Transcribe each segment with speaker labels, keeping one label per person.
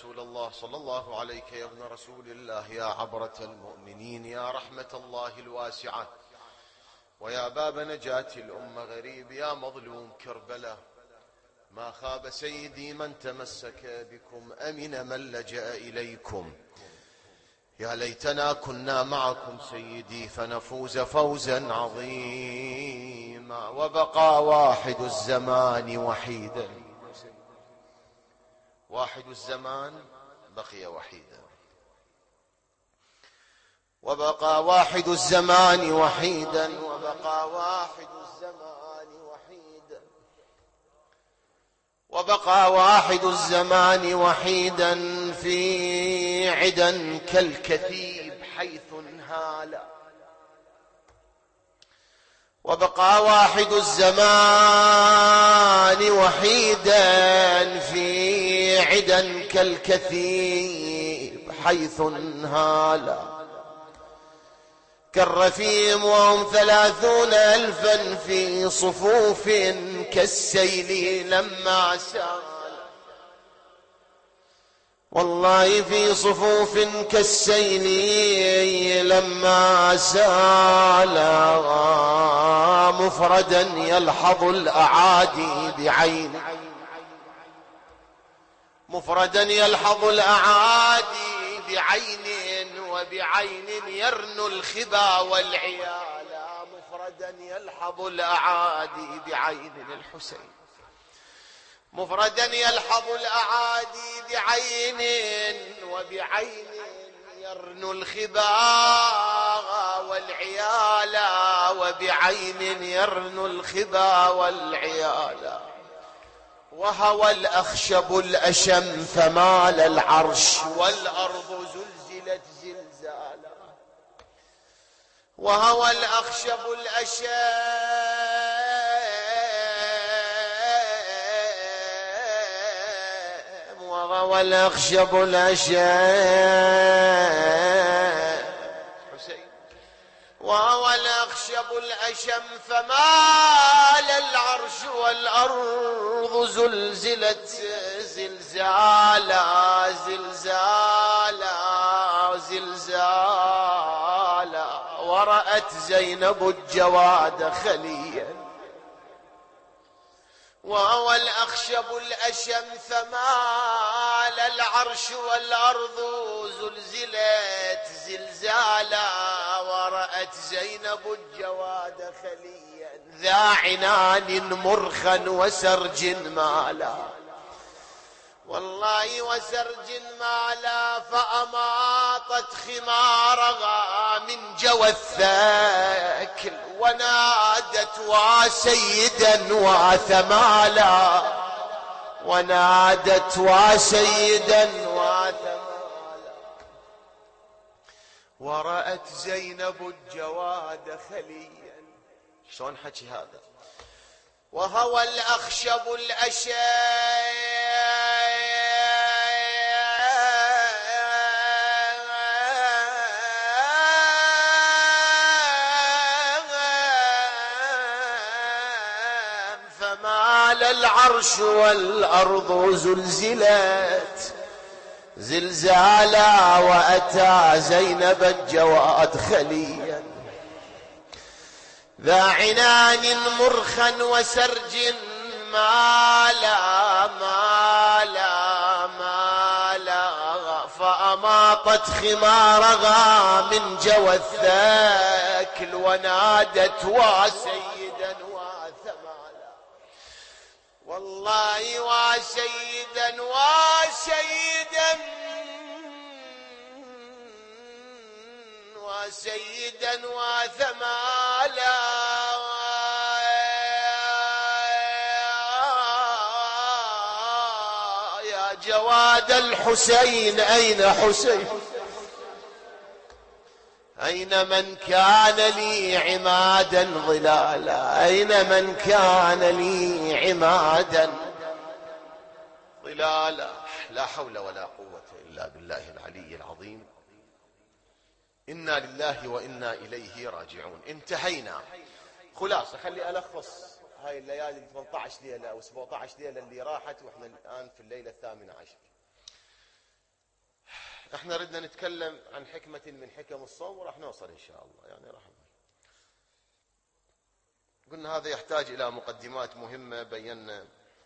Speaker 1: رسول الله صلى الله عليك يا ابن رسول الله، يا عبرة المؤمنين، يا رحمة الله الواسعة، ويا باب نجاة الأمة غريب، يا مظلوم كربلاء. ما خاب سيدي من تمسك بكم، أمن من لجأ إليكم. يا ليتنا كنا معكم سيدي فنفوز فوزا عظيما. وبقى واحد الزمان وحيدا، واحد الزمان بقي وحيدا، وبقى واحد الزمان وحيدا، وبقى واحد الزمان وحيدا، وبقى واحد الزمان وحيدا في عدا كالكثيب حيث انهالا. وبقى واحد الزمان وحيدا في عدا كالكثيب حيث انهالا. كالرفيم وهم 30,000 في صفوف كالسيل لما سال. والله في صفوف كالسيل لما سال، مفردا يلحظ الأعادي بعين، مفردا يلحظ الأعادي بعين، وبعين يرنو الخبا والعيال. مفردا يلحظ الأعادي بعين الحسين، مفردا يلحظ الأعادي بعين، وبعين يرنو الخبا والعيال، وبعين يرنو الخبا والعيال. وهوى الأخشب الأشم فمال العرش، والأرض زلزلت زلزالا. وهوى الأخشب الأشم، وهوى الأخشب الأشم، وهوى الأخشب الأشم فمال العرش، والأرض زلزلت زلزالا زلزالا زلزالا. ورأت زينب الجواد خليا، وهو الأخشب الأشم فمال العرش، والأرض زلزلت زلزالا. ورأت زينب الجواد خليا ذا عنان مرخا وسرج مالا، والله وسرج مالا. فأماطت خمارها من جوى الثاكل، ونادت وسيدا وثمالا، ونادت وسيدا وثمالا. ورأت زينب الجواد خليا. شلون حكي هذا؟ وهوى الأخشب فمال العرش، والأرض زلزلت زلزالا. وأتى زينب الجواد خليا ذا عنان مرخا وسرج مالا مالا مالا. فأماطت خمارها من جوى الثاكل، ونادت وسيدا وثمالا. والله وسيدا وسيدا وسيدا وثمالا. يا جواد الحسين أين حسين؟ أين من كان لي عمادا ظلالا؟ أين من كان لي عمادا ظلالا؟ لا حول ولا قوة إلا بالله العلي العظيم. إنا لله وإنا إليه راجعون. انتهينا. خلاصة، خلي ألخص هاي الليالي 18 ليلة أو 17 ليلة اللي راحت، وإحنا الآن في الليلة 18. احنا ردنا نتكلم عن حكمة من حكم الصوم وراح نوصل ان شاء الله، يعني راح قلنا هذا يحتاج الى مقدمات مهمة. بينا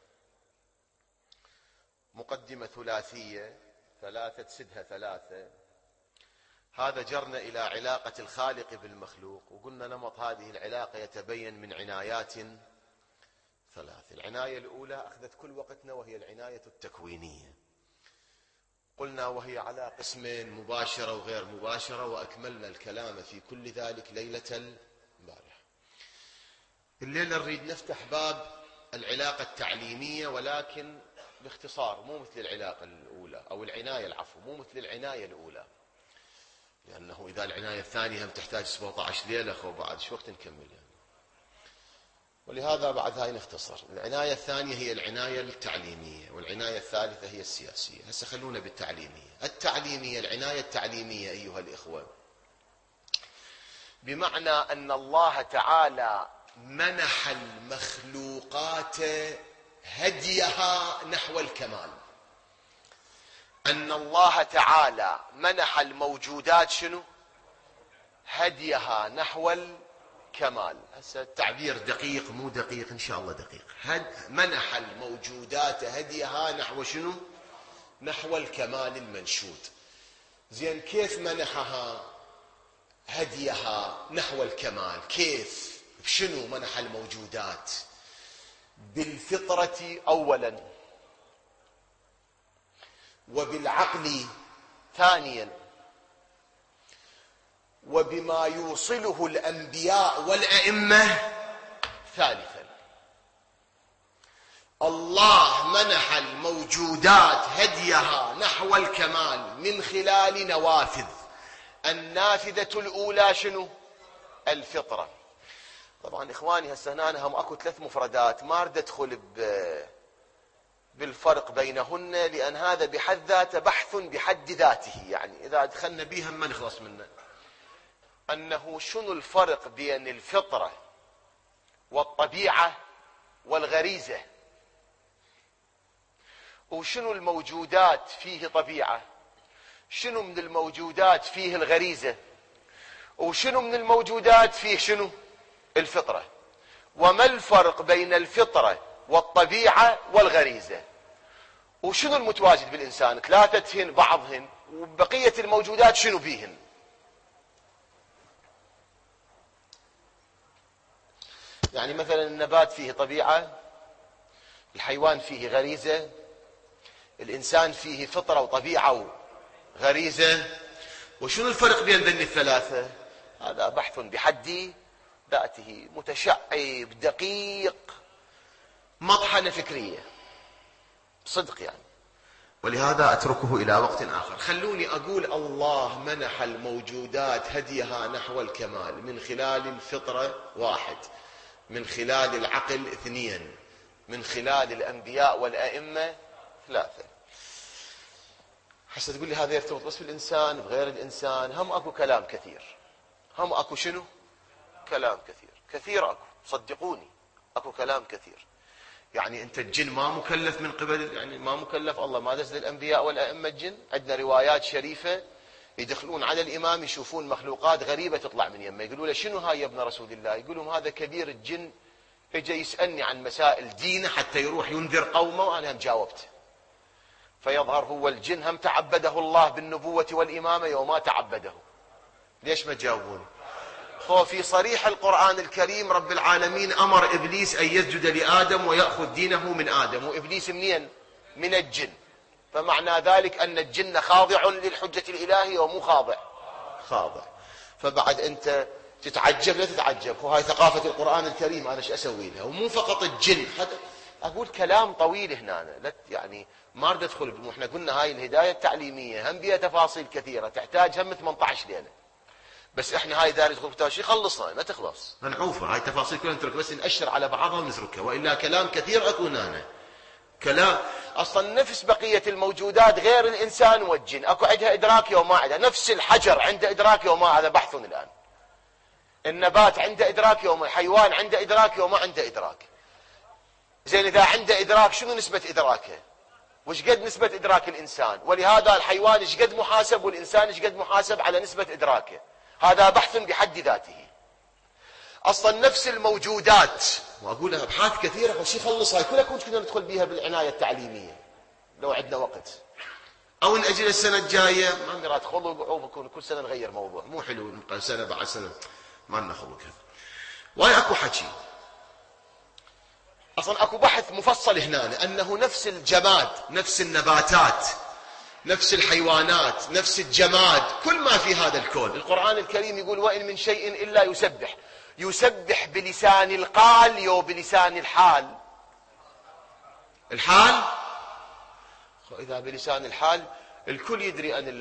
Speaker 1: مقدمة ثلاثية، ثلاثة سدها ثلاثة، هذا جرنا الى علاقة الخالق بالمخلوق، وقلنا نمط هذه العلاقة يتبين من عنايات ثلاث. العناية الاولى اخذت كل وقتنا وهي العناية التكوينية، قلنا وهي على قسمين، مباشرة وغير مباشرة، واكملنا الكلام في كل ذلك ليلة البارحة. الليلة نريد نفتح باب العلاقة التعليمية، ولكن باختصار، مو مثل العلاقة الأولى أو العناية، العفو، مو مثل العناية الأولى، لأنه إذا العناية الثانية هم تحتاج 17 ليلة، خو بعد شو وقت نكمل يعني. ولهذا بعد هاي نختصر. العناية الثانية هي العناية التعليمية، والعناية الثالثة هي السياسية. هسه خلونا بالتعليمية. التعليمية، العناية التعليمية أيها الإخوة، بمعنى أن الله تعالى منح المخلوقات هديها نحو الكمال. أن الله تعالى منح الموجودات شنو؟ هديها نحو الكمال. هسه التعبير دقيق مو دقيق؟ إن شاء الله دقيق. منح الموجودات هديها نحو شنو؟ نحو الكمال المنشود. زين، كيف منحها هديها نحو الكمال؟ كيف؟ بشنو منح الموجودات؟ بالفطرة أولا، وبالعقل ثانيا، وبما يوصله الأنبياء والأئمة ثالثا. الله منح الموجودات هديها نحو الكمال من خلال نوافذ. النافذة الأولى شنو؟ الفطرة. طبعا إخواني هسه هنا هم أكو 3 مفردات، ما أريد أدخل بالفرق بينهن، لأن هذا بحد ذاته بحث بحد ذاته، يعني إذا دخلنا بيها ما نخلص منه. أنه شنو الفرق بين الفطرة والطبيعة والغريزة، وشنو الموجودات فيه طبيعة، شنو من الموجودات فيه الغريزة، وشنو من الموجودات فيه شنو؟ الفطرة. وما الفرق بين الفطرة والطبيعة والغريزة، وشنو المتواجد بالإنسان؟ 3 بعضهن، وبقية الموجودات شنو بيهن؟ يعني مثلا النبات فيه طبيعة، الحيوان فيه غريزة، الإنسان فيه فطرة وطبيعة وغريزة. وشنو الفرق بين ذني الثلاثة؟ هذا بحث بحد ذاته، متشعب دقيق، مطحنة فكرية صدق يعني. ولهذا أتركه إلى وقت آخر. خلوني أقول الله منح الموجودات هديها نحو الكمال من خلال الفطرة 1، من خلال العقل 2، من خلال الأنبياء والأئمة 3. حتى تقول لي هذا يرتبط بس بالإنسان بغير الإنسان؟ هم أكو كلام كثير، هم أكو شنو؟ كلام كثير أكو، صدقوني أكو كلام كثير. يعني أنت الجن ما مكلف من قبل، يعني ما مكلف، الله ما دز للأنبياء والأئمة الجن. عندنا روايات شريفة يدخلون على الإمام يشوفون مخلوقات غريبة تطلع من يمه، يقولوا له شنو هاي يا ابن رسول الله؟ يقول لهم هذا كبير الجن اجى يسألني عن مسائل دينه حتى يروح ينذر قومه وأنا هم جاوبت. فيظهر هو الجن هم تعبده الله بالنبوة والإمامة وما تعبده. ليش ما تجاوبون؟ في صريح القرآن الكريم رب العالمين أمر إبليس أن يسجد لآدم ويأخذ دينه من آدم، وإبليس منين؟ من الجن. فمعنى ذلك أن الجن خاضع للحجة الإلهية ومو خاضع. فبعد أنت تتعجب، لا تتعجب، وهاي ثقافة القرآن الكريم، أنا شو أسوي لها؟ ومو فقط الجن، حتى أقول كلام طويل هنا، لا يعني ما أريد أدخل. احنا قلنا هاي الهداية التعليمية هم بها تفاصيل كثيرة تحتاج هم 18 ليلة، بس احنا هاي داري تدخل كتاب شيء خلصنا ما تخلص، نعوفها هاي تفاصيل كلها نترك، بس نأشر على بعضها ونتركها، وإلا كلام كثير أكو هنا. كلام أصلا نفس بقية الموجودات غير الإنسان والجن أكو عندها إدراك وما عندها. نفس الحجر عنده إدراك وما، هذا بحث الآن. النبات عنده إدراك وما، الحيوان عنده إدراك وما عنده إدراك. زين إذا عنده إدراك شنو نسبة إدراكه؟ وش قد نسبة إدراك الإنسان، ولهذا الحيوان ايش قد محاسب والإنسان ايش قد محاسب على نسبة إدراكه. هذا بحث بحد ذاته. أصلا نفس الموجودات، وأقول أبحاث كثيرة وش يخلصها كلها كنا ندخل بها بالعناية التعليمية لو عندنا وقت، أو نأجل السنة الجاية. ما عندنا خلق، أو كل سنة نغير موضوع، مو حلو نبقى سنة بعد سنة ما لنا خلق. واي أكو حكي. أصلا أكو بحث مفصل هنا أنه نفس الجماد، نفس النباتات، نفس الحيوانات، نفس الجماد، كل ما في هذا الكون. القرآن الكريم يقول وإن من شيء إلا يسبح. يسبح بلسان القال يو بلسان الحال. الحال إذا بلسان الحال الكل يدري أن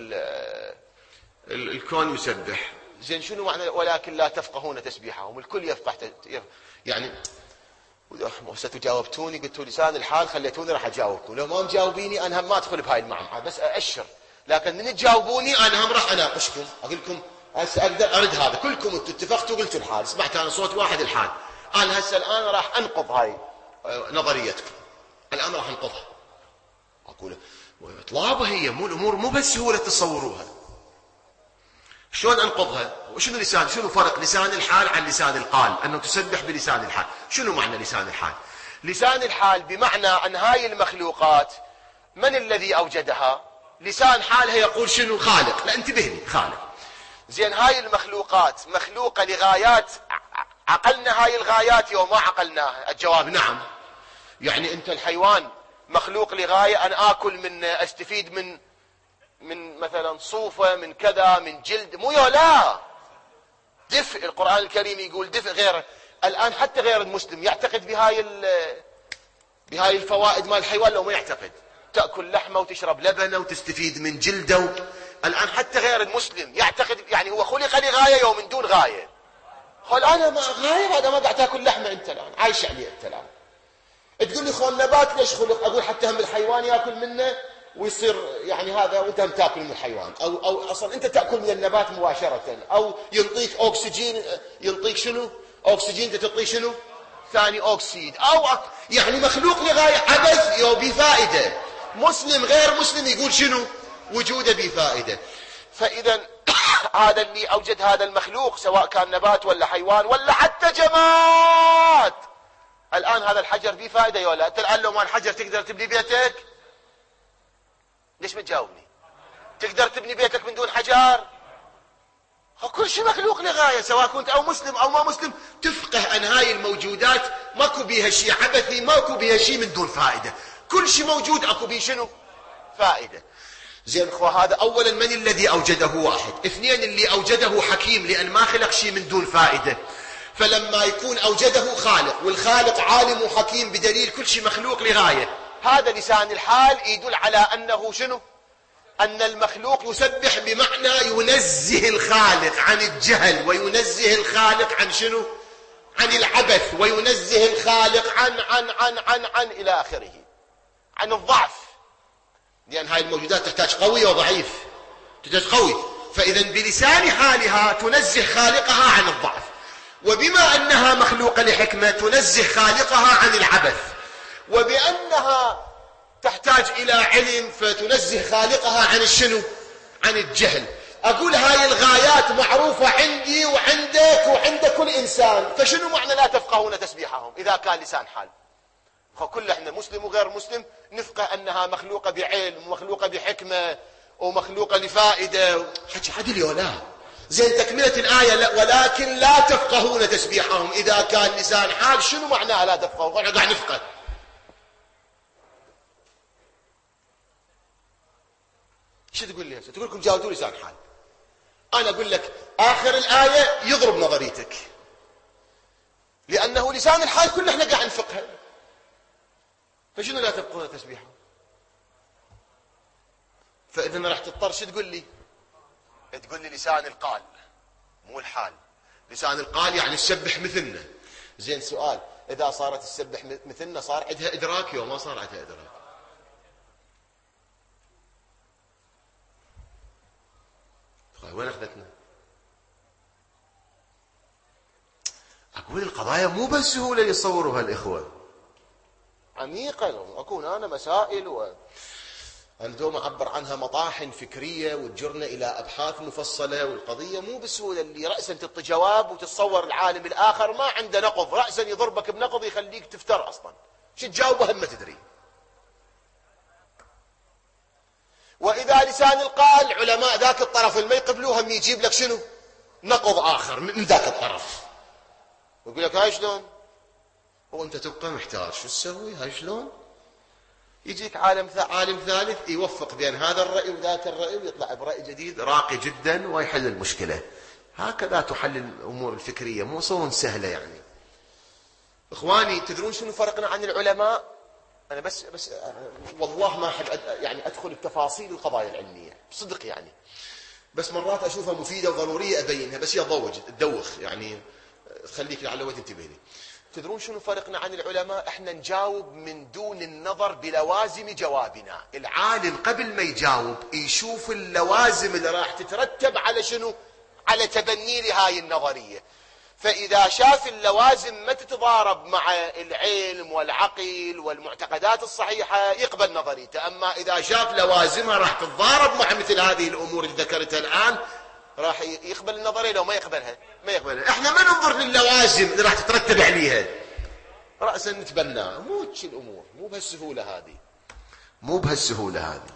Speaker 1: الكون يسبح. زين شنو معنى ولكن لا تفقهون تسبيحهم؟ الكل يفقه يعني ستجاوبتوني قلتوا لسان الحال خليتوني راح اجاوبكم. لو ما مجاوبيني انا هم ما ادخل بهاي المعمعة، بس ااشر. لكن من تجاوبوني انا هم راح اناقشكم، اقول لكم هسه اقدر ارد هذا. كلكم انتم اتفقتوا وقلتوا الحال، سمعت انا صوت واحد الحال. انا هسه الان راح انقض هاي نظريتكم، الان راح انقضها. اقول طلابه هي مو الامور مو بالسهوله تصوروها. شلون انقضها؟ وشنو لسان؟ شنو فرق لسان الحال عن لسان القال؟ انه تسبح بلسان الحال. شنو معنى لسان الحال؟ لسان الحال بمعنى ان هاي المخلوقات من الذي اوجدها؟ لسان حالها يقول شنو؟ خالق. لا انتبه لي، خالق. زين هاي المخلوقات مخلوقه لغايات عقلنا هاي الغايات يوم ما عقلناها؟ الجواب نعم. يعني انت الحيوان مخلوق لغايه ان اكل من استفيد من مثلا صوفة، من كذا، من جلد، مو لا دفء. القرآن الكريم يقول دفء. غير الآن حتى غير المسلم يعتقد بهاي الفوائد مال الحيوان لو ما يعتقد. تأكل لحمه وتشرب لبنه وتستفيد من جلده. الآن حتى غير المسلم يعتقد، يعني هو خلق لغاية يوم من دون غاية. قال أنا ما غاية، هذا ما قاعد تأكل لحمه أنت الآن عايش عليه أنت الآن. تقول لي خو النبات ليش خلق؟ أقول حتى هم الحيوان يأكل منه ويصير يعني هذا، وانت هم تاكل من الحيوان، او اصلا انت تاكل من النبات مباشره، او ينطيك اكسجين. ينطيك شنو؟ اكسجين. انت تعطيه شنو؟ ثاني اكسيد. او يعني مخلوق لغايه عبث يو بفائده. مسلم غير مسلم يقول شنو؟ وجوده بفائده. فاذا هذا اللي اوجد هذا المخلوق سواء كان نبات ولا حيوان ولا حتى جماد. الان هذا الحجر بفائده ولا؟ انت الان لو ما الحجر تقدر تبني بيتك؟ ليش ما تجاوبني؟ تقدر تبني بيتك من دون حجر؟ كل شيء مخلوق لغاية، سواء كنت أو مسلم أو ما مسلم. تفقه أن هاي الموجودات ماكو بيها شيء عبثي، ماكو بيها شيء من دون فائدة. كل شيء موجود أكو بيه شنو؟ فائدة. زين أخوة، هذا أولا من الذي أوجده؟ واحد. اثنين، اللي أوجده حكيم لأن ما خلق شيء من دون فائدة. فلما يكون أوجده خالق، والخالق عالم وحكيم بدليل كل شيء مخلوق لغاية. هذا لسان الحال يدل على أنه شنو؟ أن المخلوق يسبح بمعنى ينزه الخالق عن الجهل، وينزه الخالق عن شنو؟ عن العبث، وينزه الخالق عن إلى آخره، عن الضعف. لأن هاي الموجودات تحتاج قوي وضعيف، تحتاج قوي. فإذا بلسان حالها تنزه خالقها عن الضعف، وبما أنها مخلوقة لحكمة تنزه خالقها عن العبث، وبأنها تحتاج إلى علم فتنزه خالقها عن الشنو؟ عن الجهل. أقول هاي الغايات معروفة عندي وعندك وعند كل إنسان، فشنو معنى لا تفقهون تسبيحهم إذا كان لسان حال؟ فكل احنا مسلم وغير مسلم نفقه أنها مخلوقة بعلم ومخلوقة بحكمة ومخلوقة لفائدة. حكي عدل ولا؟ زين تكملة الآية ولكن لا تفقهون تسبيحهم إذا كان لسان حال. شنو معناها لا تفقهون؟ قاعد نفقه. شو تقول لي هسه؟ تقول لكم جاوبوا لسان حال. أنا أقول لك آخر الآية يضرب نظريتك، لأنه لسان الحال كله احنا قاعد نفقها. فشنو لا تفقهون تسبيحهم؟ فإذا راح تضطر شو تقول لي؟ تقول لي لسان القال مو الحال. لسان القال يعني تسبح مثلنا. زين سؤال، إذا صارت تسبح مثلنا صار عندها إدراك وما صار عندها إدراك؟ وين أخذتنا؟ أقول القضايا مو بالسهولة يصوروها الإخوة، عميقة. أكون أنا مسائل أنا دوم أعبر عنها مطاحن فكرية وتجرنا إلى أبحاث مفصلة، والقضية مو بالسهولة اللي رأسا تعطي جواب وتتصور العالم الآخر ما عنده نقض، رأسا يضربك بنقض يخليك تفتر أصلا، شو تجاوبه هم ما تدري. وإذا لسان القائل علماء ذاك الطرف اللي ما يقبلوه هم يجيب لك شنو؟ نقض آخر من ذاك الطرف، ويقول لك هاي شلون؟ وأنت تبقى محتار شو تسوي؟ هاي شلون؟ يجيك عالم ثالث يوفق بين هذا الرأي وذاك الرأي ويطلع برأي جديد راقي جدا ويحل المشكلة. هكذا تحل الأمور الفكرية، مو صون سهلة يعني. إخواني تدرون شنو فرقنا عن العلماء؟ أنا بس والله ما أحب يعني أدخل بتفاصيل القضايا العلمية بصدق يعني، بس مرات أشوفها مفيدة وضرورية أبينها، بس هي تدوخ يعني، خليك لعل وقت تنتبه لي. تدرون شنو فرقنا عن العلماء؟ احنا نجاوب من دون النظر بلوازم جوابنا. العالم قبل ما يجاوب يشوف اللوازم اللي راح تترتب على شنو؟ على تبني لهاي النظرية. فإذا شاف اللوازم ما تتضارب مع العلم والعقل والمعتقدات الصحيحة يقبل نظريته، أما إذا شاف لوازمها راح تتضارب مع مثل هذه الأمور اللي ذكرتها الآن راح يقبل النظرية. لو ما يقبلها احنا ما ننظر للوازم اللي راح تترتب عليها، رأسا نتبناها. مو تشي الأمور، مو بهالسهولة هذه.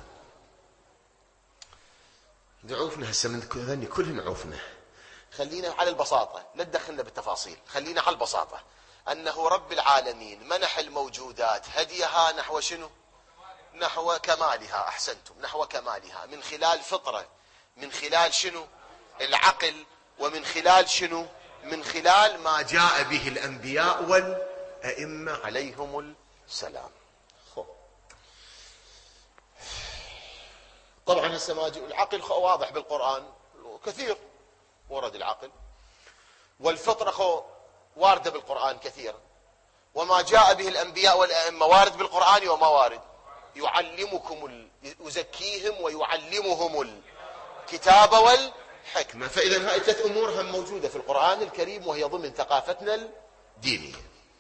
Speaker 1: عوفنا هسه من ذني كلهن عوفنا. خلينا على البساطة، لا تدخلنا بالتفاصيل، خلينا على البساطة. أنه رب العالمين منح الموجودات هديها نحو شنو؟ نحو كمالها. أحسنتم، نحو كمالها، من خلال فطرة، من خلال شنو؟ العقل، ومن خلال شنو؟ من خلال ما جاء به الأنبياء والأئمة عليهم السلام. طبعا هسه ما العقل واضح بالقرآن كثير، ورد العقل، والفطرة واردة بالقرآن كثيرا، وما جاء به الأنبياء والأئمة وارد بالقرآن وما وارد. يعلمكم يزكيهم ويعلمهم الكتاب والحكمة. فإذا هاي 3 أمور هم موجودة في القرآن الكريم وهي ضمن ثقافتنا الدينية.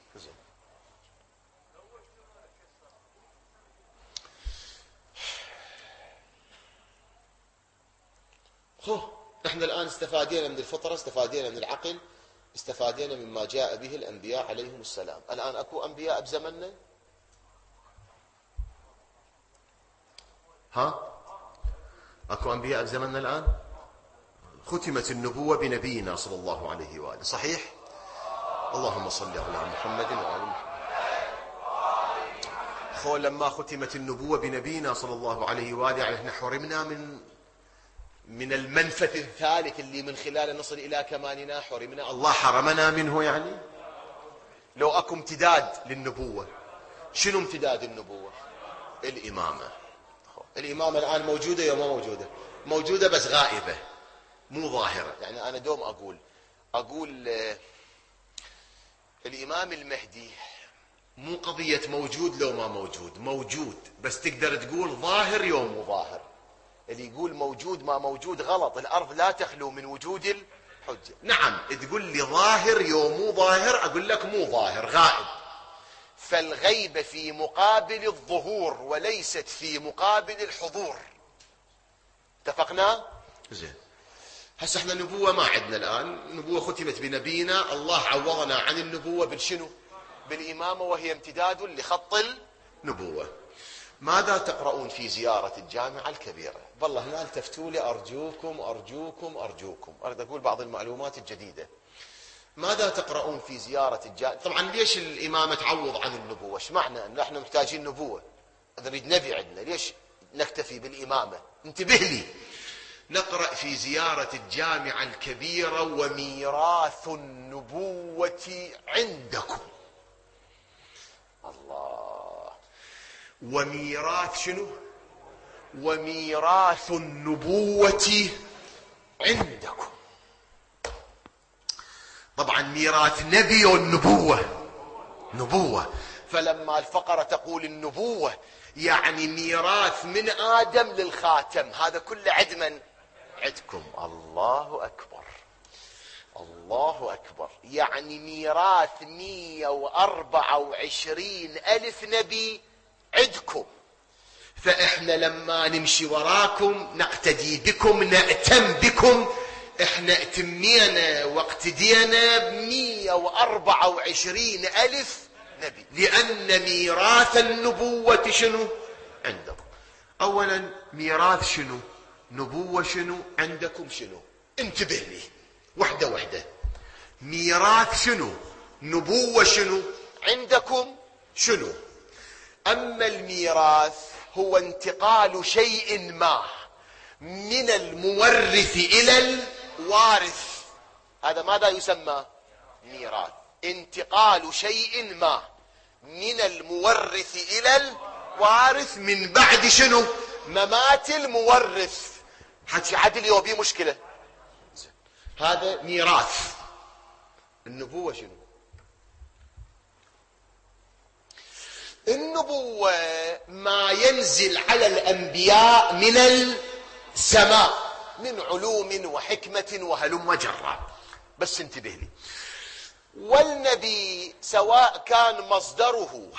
Speaker 1: احنا الآن استفادينا من الفطرة، استفادينا من العقل، استفادينا مما جاء به الأنبياء عليهم السلام. الآن أكو أنبياء بزمننا؟ أكو أنبياء بزمننا الآن؟ ختمت النبوة بنبينا صلى الله عليه وآله، صحيح؟ اللهم صل على محمد وآل محمد. لما ختمت النبوة بنبينا صلى الله عليه وآله يعني احنا حرمنا من المنفذ الثالث اللي من خلاله نصل إلى كمالنا، حرمنا، الله حرمنا منه يعني. لو أكو امتداد للنبوة، شنو امتداد النبوة؟ الإمامة. الإمامة الآن موجودة يوم ما موجودة؟ موجودة بس غائبة، مو ظاهرة. يعني أنا دوم أقول الإمام المهدي مو قضية موجود لو ما موجود، بس تقدر تقول ظاهر يوم مو ظاهر. اللي يقول موجود ما موجود غلط. الأرض لا تخلو من وجود الحجة. نعم تقول لي ظاهر يوم مو ظاهر، أقول لك مو ظاهر، غائب. فالغيبة في مقابل الظهور وليست في مقابل الحضور. اتفقنا؟ زين. هسه احنا النبوة ما عندنا الآن، النبوة ختمت بنبينا، الله عوضنا عن النبوة بالشنو؟ بالإمامة، وهي امتداد لخط النبوة. ماذا تقرؤون في زيارة الجامعة الكبيرة؟ والله هنا التفتوا لي، أرجوكم أريد أقول بعض المعلومات الجديدة. ماذا تقرؤون في زيارة الجامعة؟ طبعا ليش الإمامة تعوض عن النبوة؟ ايش معنى أن احنا محتاجين نبوة؟ نريد نبي عندنا، ليش نكتفي بالإمامة؟ انتبه لي. نقرأ في زيارة الجامعة الكبيرة وميراث النبوة عندكم. الله. وميراث شنو؟ وميراث النبوة عندكم. طبعا ميراث نبي والنبوة نبوة، فلما الفقرة تقول النبوة يعني ميراث من آدم للخاتم، هذا كله عد من؟ عدكم. الله أكبر، الله أكبر. يعني ميراث 124,000 نبي عدكم. فإحنا لما نمشي وراكم نقتدي بكم، نأتم بكم. إحنا اتمينا واقتدينا ب124,000 نبي، لأن ميراث النبوة شنو عندكم؟ أولا ميراث شنو؟ نبوة شنو؟ عندكم شنو؟ انتبه لي وحدة وحدة. ميراث شنو؟ نبوة شنو؟ عندكم شنو؟ أما الميراث هو انتقال شيء ما من المورث إلى الوارث، هذا ماذا يسمى؟ ميراث. انتقال شيء ما من المورث إلى الوارث من بعد شنو؟ ممات المورث. حكي عدل يوبي مشكلة، هذا ميراث. النبوة شنو؟ النبوة ما ينزل على الأنبياء من السماء من علوم وحكمة وهلم وجرا. بس انتبه لي، والنبي سواء كان مصدره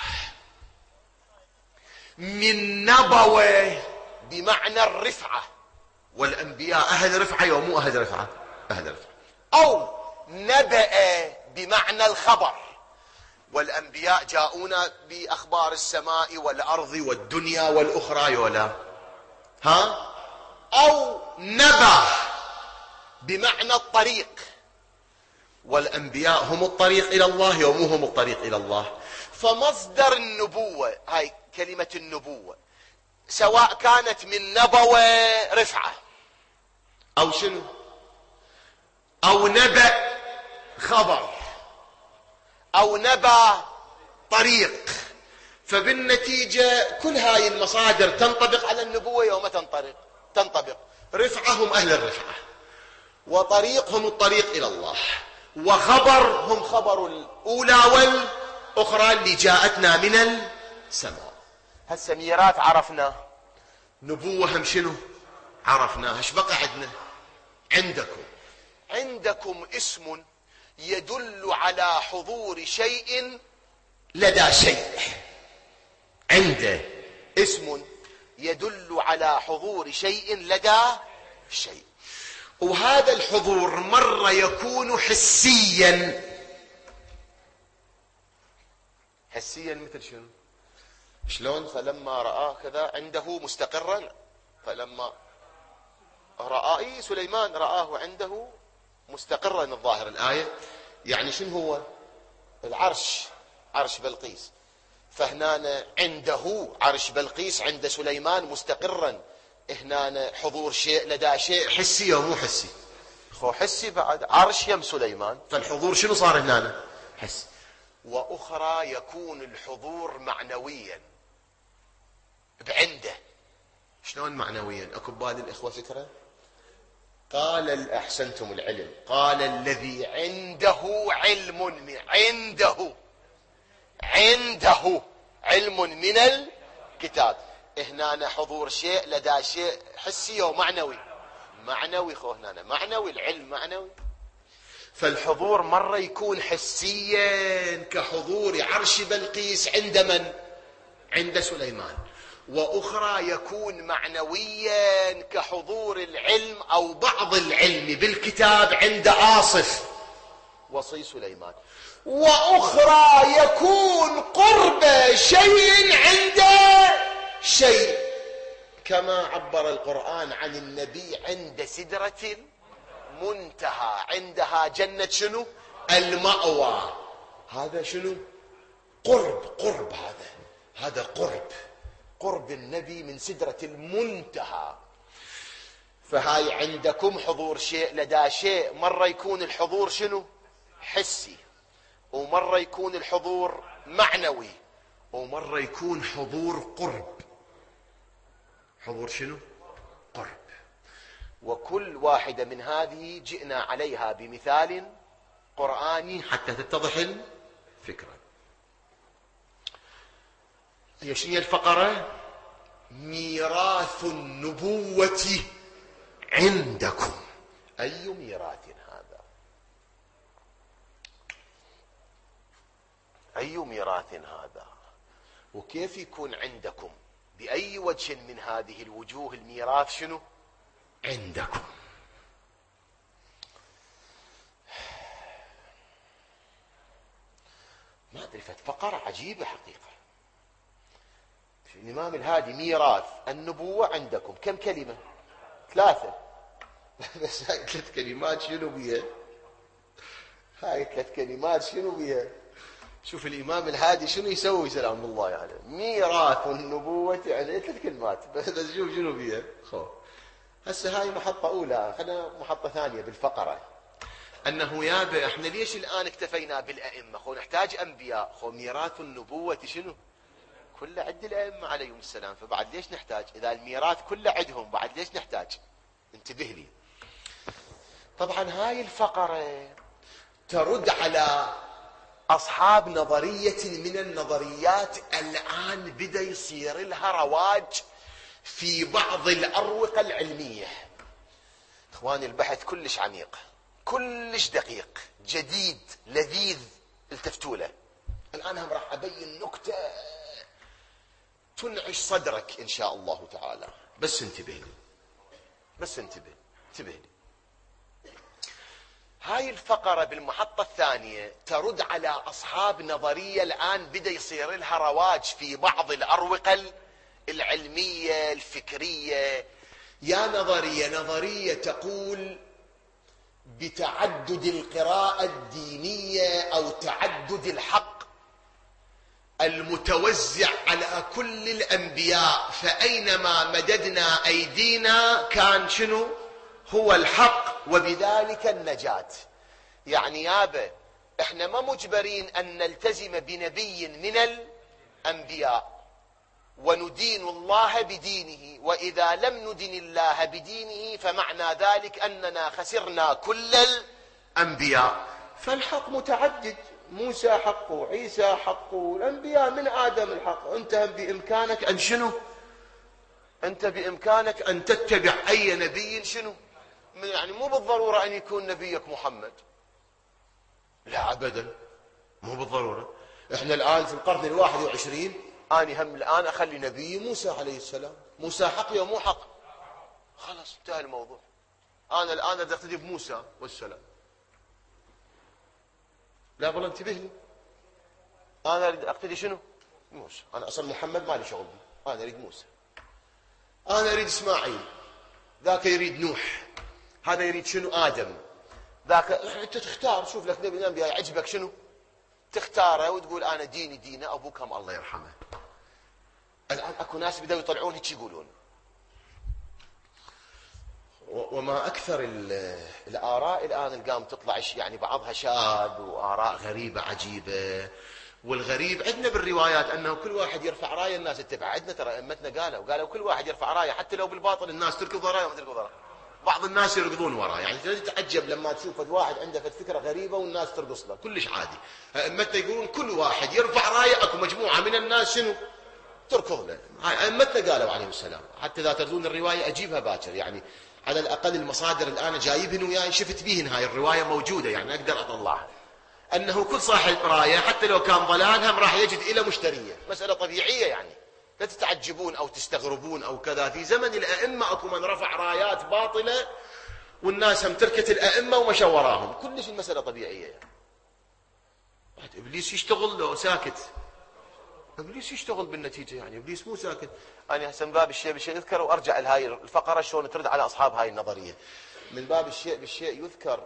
Speaker 1: من نبوة بمعنى الرفعة، والأنبياء أهل رفعة ومو أهل رفعة؟ أهل رفعة. أو نبأ بمعنى الخبر، والأنبياء جاءونا بأخبار السماء والأرض والدنيا والأخرى يولا، ها؟ أو نبأ بمعنى الطريق، والأنبياء هم الطريق إلى الله ومو هم الطريق إلى الله. فمصدر النبوة، هاي كلمة النبوة، سواء كانت من نبوة رفعة أو شنو، أو نبأ خبر، أو نبأ طريق، فبالنتيجة كل هاي المصادر تنطبق على النبوة يوم تنطبق. رفعهم أهل الرفعة، وطريقهم الطريق إلى الله، وخبر هم خبر الأولى والأخرى اللي جاءتنا من السماء. هسه ميراث عرفنا، نبوة هم شنو عرفناها. ايش بقى عندنا؟ عندكم اسم يدل على حضور شيء لدى شيء. عنده اسم يدل على حضور شيء لدى شيء، وهذا الحضور مرة يكون حسيا. حسيا مثل شنو؟ شلون؟ فلما رآه كذا عنده مستقرا، فلما رآه سليمان رآه عنده مستقرا، الظاهر الآية يعني شنو هو؟ العرش، عرش بلقيس. فهنا عنده عرش بلقيس عند سليمان مستقرا. هنا حضور شيء لدى شيء، حسي ومو حسي؟ خو حسي بعد، عرش يم سليمان، فالحضور شنو صار هنا؟ حسي. وأخرى يكون الحضور معنويا بعنده. شلون معنويا؟ اكو ببال الإخوة فكرة؟ قال أحسنتم العلم، قال الذي عنده علم عنده علم من الكتاب. هنا حضور شيء لدى شيء حسي ومعنوي. معنوي خو، هنا معنوي، العلم معنوي. فالحضور مرة يكون حسيا كحضور عرش بلقيس عند من؟ عند سليمان. وأخرى يكون معنويا كحضور العلم أو بعض العلم بالكتاب عند آصف وصي سليمان. وأخرى يكون قرب شيء عند شيء، كما عبر القرآن عن النبي عند سدرة المنتهى، عندها جنة شنو؟ المأوى. هذا شنو؟ قرب. هذا قرب النبي من سدرة المنتهى. فهاي عندكم حضور شيء لدى شيء، مرة يكون الحضور شنو؟ حسي، ومرة يكون الحضور معنوي، ومرة يكون حضور قرب. حضور شنو؟ قرب. وكل واحدة من هذه جئنا عليها بمثال قرآني حتى تتضح الفكرة. هي شنو الفقرة؟ ميراث النبوة عندكم. أي ميراث هذا؟ أي ميراث هذا؟ وكيف يكون عندكم بأي وجه من هذه الوجوه الميراث شنو عندكم. ما أدري، فقرة عجيبة حقيقة. الإمام الهادي ميراث النبوة عندكم كم كلمة؟ 3. بس هاي 3 كلمات شنو بيها؟ هاي 3 كلمات شنو بيها؟ شوف الإمام الهادي شنو يسوي سلام الله عليه يعني. ميراث النبوة يعني 3 كلمات بس شوف شنو بيها. هسه هاي محطة أولى، خلينا محطة ثانية بالفقرة. أنه يابا إحنا ليش الآن اكتفينا بالأئمة؟ نحتاج أنبياء. ميراث النبوة شنو؟ كله عند الأئمة عليهم السلام، فبعد ليش نحتاج؟ إذا الميراث كله عندهم بعد ليش نحتاج؟ انتبه لي. طبعا هاي الفقرة ترد على أصحاب نظرية من النظريات الآن بدأ يصير لها رواج في بعض الأروقة العلمية. إخواني البحث كلش عميق، كلش دقيق، جديد، لذيذ، التفتوا له. الآن هم راح أبين نكتة تنعش صدرك إن شاء الله تعالى، بس انتبه لي، بس انتبه لي. هاي الفقرة بالمحطة الثانية ترد على أصحاب نظرية الآن بدأ يصير لها رواج في بعض الأروقة العلمية الفكرية. يا نظرية تقول بتعدد القراءة الدينية أو تعدد الحق المتوزع على كل الأنبياء، فأينما مددنا أيدينا كان شنو هو الحق وبذلك النجاة. يعني يابا احنا ما مجبرين أن نلتزم بنبي من الأنبياء وندين الله بدينه، وإذا لم ندن الله بدينه فمعنى ذلك أننا خسرنا كل الأنبياء. فالحق متعدد، موسى حقه، عيسى حقه، الأنبياء من آدم الحق. أنت بإمكانك أن شنو؟ أنت بإمكانك أن تتبع أي نبي شنو؟ يعني مو بالضرورة أن يكون نبيك محمد، لا أبدا، مو بالضرورة. إحنا الآن في القرن 21 أنا هم الآن أخلي نبي موسى عليه السلام. موسى حق يا مو حق؟ خلاص انتهى الموضوع. أنا الآن أريد أقتدي بموسى والسلام. لا والله انتبه لي، أنا أريد أقتدي شنو؟ موسى. أنا أصلا محمد ما لي شغل به، أنا أريد موسى. أنا أريد إسماعيل، ذاك يريد نوح، هذا يريد شنو؟ آدم. ذاك أنت تختار، شوف لك نبي الأنبياء يعجبك شنو تختاره وتقول أنا ديني دين أبوك هم الله يرحمه. الآن أكو ناس بدأوا يطلعون هيك يقولون. وما أكثر الآراء الآن اللي قام تطلع يعني بعضها شاذ وآراء غريبة عجيبة. والغريب عندنا بالروايات أنه كل واحد يرفع راية الناس تتبع. عندنا ترى أئمتنا قالوا كل واحد يرفع راية حتى لو بالباطل الناس تركض ورايه وما تركض ورايه. بعض الناس يركضون وراه، يعني تتعجب لما تشوف واحد عنده فكرة غريبة والناس ترقص له، كلش عادي. أئمتنا يقولون كل واحد يرفع راية أكو مجموعة من الناس شنو تركض له. أئمتنا قالوا عليهم السلام. حتى إذا تردون الرواية أجيبها باكر، يعني على الأقل المصادر الآن جايبهن وياي شفت بيهن، هاي الرواية موجودة يعني أقدر أطلعها. أنه كل صاحب راية حتى لو كان ضلال هم راح يجد إلى مشترية، مسألة طبيعية يعني. لا تتعجبون أو تستغربون أو كذا. في زمن الأئمة أكو من رفع رايات باطلة والناس هم تركت الأئمة ومشوا وراهم، كلش المسألة طبيعية يعني. إبليس يشتغل له ساكت، إبليس يشتغل بالنتيجة يعني، إبليس مو ساكت. أنا هسه من باب الشيء بالشيء يذكر وأرجع لهاي الفقرة شلون ترد على أصحاب هاي النظرية. من باب الشيء بالشيء يذكر.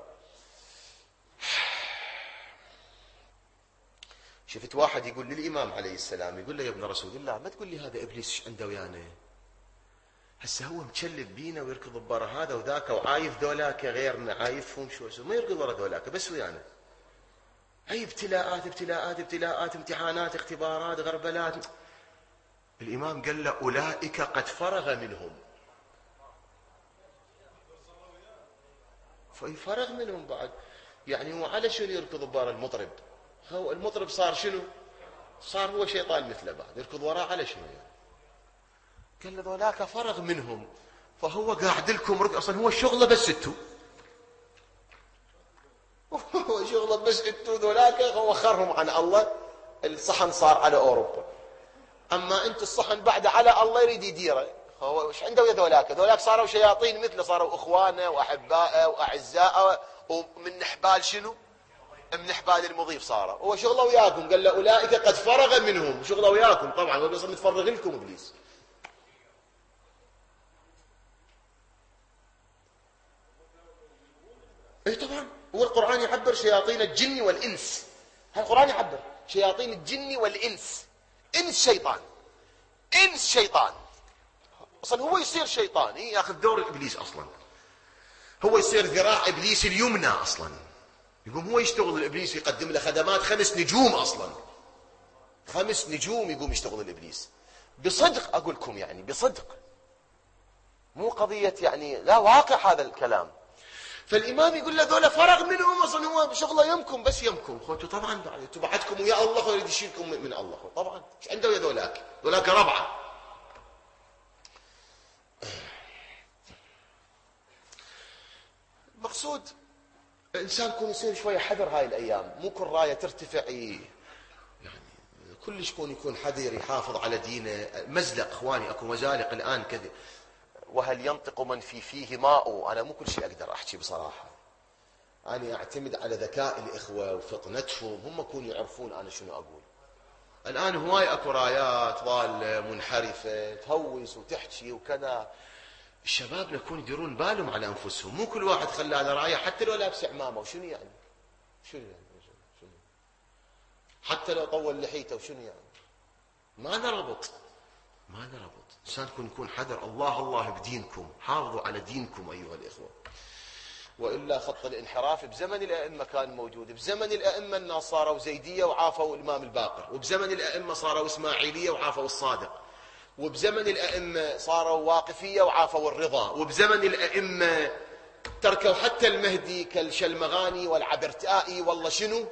Speaker 1: شفت واحد يقول للإمام عليه السلام، يقول له يا ابن رسول الله ما تقول لي هذا إبليس عنده ويانا، هسه هو متشلف بينا ويركض برا هذا وذاك وعايف ذولاك غيرنا، عايفهم شو ما يركض ورا ذولاك بس ويانا. هي ابتلاءات امتحانات اختبارات غربلات. الإمام قال له أولئك قد فرغ منهم. فيفرغ منهم بعد، يعني هو على شنو يركض برا المطرب؟ هو المطرب صار شنو؟ صار هو شيطان مثله بعد، يركض وراه على شنو يعني؟ قال له ذولاك فرغ منهم، فهو قاعد لكم اصلا هو الشغله بس انتو، هو شغله بس انتو ذولاك، هو خرهم عن الله. الصحن صار على اوروبا. اما انت الصحن بعد على الله يريد يديره. هو ايش عنده ويا ذولاك؟ ذولاك صاروا شياطين مثله، صاروا اخوانه واحبائه واعزائه، ومن حبال شنو؟ من حبال المضيف صاروا. هو شغله وياكم، قال له اولئك قد فرغ منهم، شغله وياكم طبعا، هو بيصير متفرغ لكم ابليس. اي طبعا، هو القرآن يعبر شياطين الجن والإنس، القرآن يعبر شياطين الجن والإنس. إنس شيطان، إنس شيطان، أصلا هو يصير شيطان، ياخذ دور إبليس أصلا، هو يصير ذراع إبليس اليمنى أصلا، يقوم هو يشتغل الإبليس، يقدم له خدمات 5 نجوم أصلا، 5 نجوم يقوم يشتغل الإبليس بصدق. أقول لكم يعني بصدق، مو قضية يعني، لا واقع هذا الكلام. فالإمام يقول له ذولا فرغ منهم، أصلا هو شغله يمكم، بس يمكم خوتو طبعا، انتم بعدكم ويا الله ويريد يشيلكم من الله طبعا. ايش عنده ويا ذولاك؟ ذولاك ربعه. مقصود الانسان يكون يصير شويه حذر هاي الايام، مو كل رايه ترتفع يعني كلش يكون حذر، يحافظ على دينه. مزلق اخواني، اكو مزالق الان كذا. وهل ينطق من في فيه ماء؟ انا مو كل شيء اقدر احكي بصراحه، أنا أعتمد على ذكاء الإخوة وفطنتهم، هم يكونوا يعرفون أنا شنو أقول. الآن هواي أكو رايات ضالة منحرفة تهوس وتحكي وكذا، الشباب يكون يديرون بالهم على أنفسهم، مو كل واحد خلى له راية حتى لو لابس عمامة، وشنو يعني؟ شنو يعني؟ شنو؟ حتى لو طول لحيته، وشنو يعني؟ ما نربط، ما نربط. إنسان يكون حذر. الله الله بدينكم، حافظوا على دينكم أيها الإخوة. وإلا خط الانحراف بزمن الأئمة كان موجود. بزمن الأئمة الناس صاروا زيدية وعافوا الإمام الباقر، وبزمن الأئمة صاروا إسماعيلية وعافوا الصادق، وبزمن الأئمة صاروا واقفية وعافوا الرضا، وبزمن الأئمة تركوا حتى المهدي كالشلمغاني والعبرتائي. والله شنو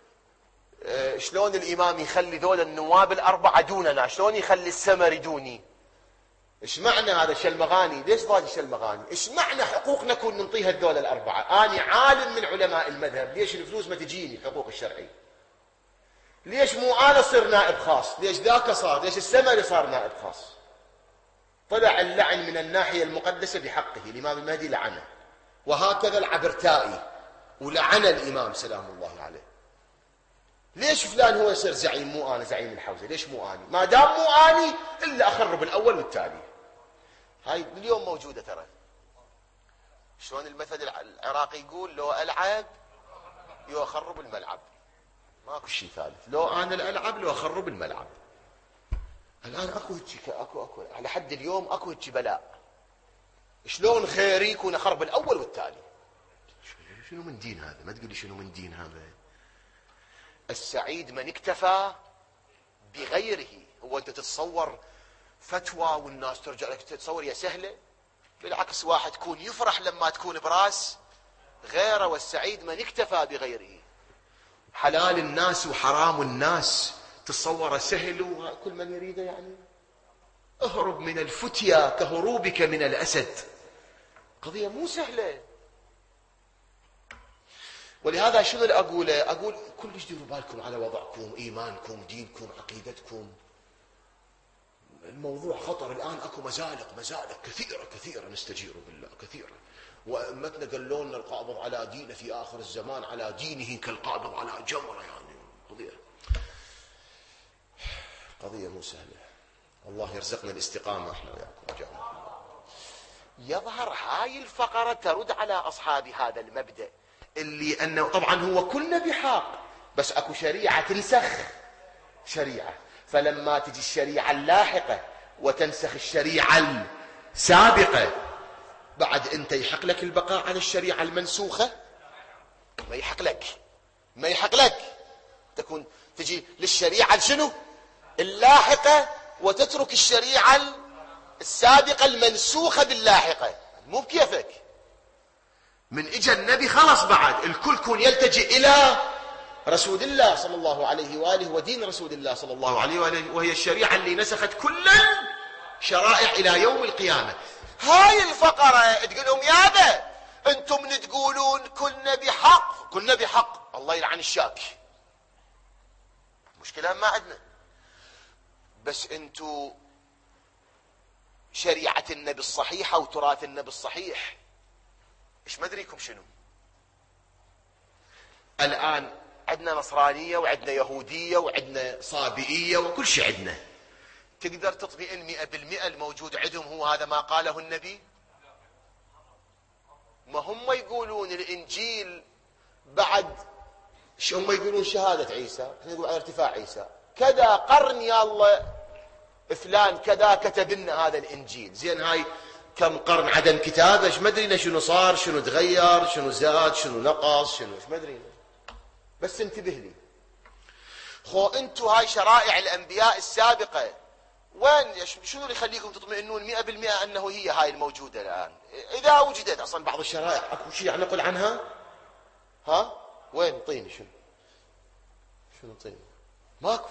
Speaker 1: شلون الإمام يخلي ذول النواب الأربعة دوننا؟ شلون يخلي السمري دوني؟ ايش معنى هذا الشلمغاني؟ ليش ضاج الشلمغاني؟ ايش معنى حقوقنا كون ننطيها الدولة الأربعة؟ أنا عالم من علماء المذهب، ليش الفلوس ما تجيني الحقوق الشرعية؟ ليش مو أنا صير نائب خاص؟ ليش ذاك صار؟ ليش السمري صار نائب خاص؟ طلع اللعن من الناحية المقدسة بحقه، الإمام المهدي لعنه، وهكذا العبرتائي ولعن الإمام سلام الله عليه. ليش فلان هو يصير زعيم مو أنا زعيم الحوزة؟ ليش مو أنا؟ ما دام مو أنا إلا أخرب الأول والتالي. هاي اليوم موجودة ترى. شلون المثل العراقي يقول؟ لو ألعب يو أخرب الملعب، ماكو شيء ثالث. لو أنا الألعب لو أخرب الملعب. الآن أكو هيك، أكو على حد اليوم أكو هيك بلاء. شلون خيري يكون أخرب الأول والتالي؟ شنو من دين هذا؟ ما تقولي شنو من دين هذا. السعيد من اكتفى بغيره. هو أنت تتصور فتوى والناس ترجع لك تتصور يا سهلة؟ بالعكس، واحد يكون يفرح لما تكون براس غيره. والسعيد من اكتفى بغيره. حلال الناس وحرام الناس تصور سهل، وكل من يريده يعني. اهرب من الفتيا كهروبك من الأسد. قضية مو سهلة. ولهذا شنو اللي أقول كلش ديروا بالكم على وضعكم، إيمانكم، دينكم، عقيدتكم. الموضوع خطر. الآن أكو مزالق كثيرة نستجير بالله كثيرة. وأمتنا قالوا لنا القابض على دينه في آخر الزمان على دينه كالقابض على جمرة. يعني قضية مو سهلة. الله يرزقنا الاستقامة احنا وياكم. يظهر هاي الفقرة ترد على أصحاب هذا المبدأ، اللي أنه طبعا هو كلنا بحق، بس أكو شريعة تنسخ شريعة. فلما تجي الشريعة اللاحقة وتنسخ الشريعة السابقة، بعد أنت يحق لك البقاء على الشريعة المنسوخة؟ ما يحق لك تكون تجي للشريعة شنو اللاحقة وتترك الشريعة السابقة المنسوخة باللاحقة. مو بكيفك. من اجى النبي خلص، بعد الكل كون يلتجئ الى رسول الله صلى الله عليه وآله ودين رسول الله صلى الله عليه وآله، وهي الشريعة اللي نسخت كل شرائع إلى يوم القيامة. هاي الفقرة تقول لهم يابا أنتم من تقولون كلنا بحق، الله يلعن الشاك. مشكلة ما عندنا، بس انتو شريعة النبي الصحيحة وتراث النبي الصحيح ايش مدريكم شنو؟ الآن عندنا نصرانية وعندنا يهودية وعندنا صابئية وكل شيء عندنا. تقدر تطمئن 100% الموجود عندهم هو هذا ما قاله النبي؟ ما هم يقولون الإنجيل بعد هم يقولون شهادة عيسى، احنا نقول على ارتفاع عيسى كذا قرن يا الله فلان كذا كتب لنا هذا الإنجيل. زين هاي كم قرن عدم كتابه، ايش مدرينا شنو صار، شنو تغير، شنو زاد، شنو نقص، شنو ايش مدرينا. بس انتبه لي خو انتو هاي شرائع الانبياء السابقة وين شنو اللي يخليكم تطمئنون 100% انه هي هاي الموجودة الان؟ اذا وجدت اصلا بعض الشرائع اكو شيء نقول عنها؟ ها وين طيني شنو طيني؟ ماكو.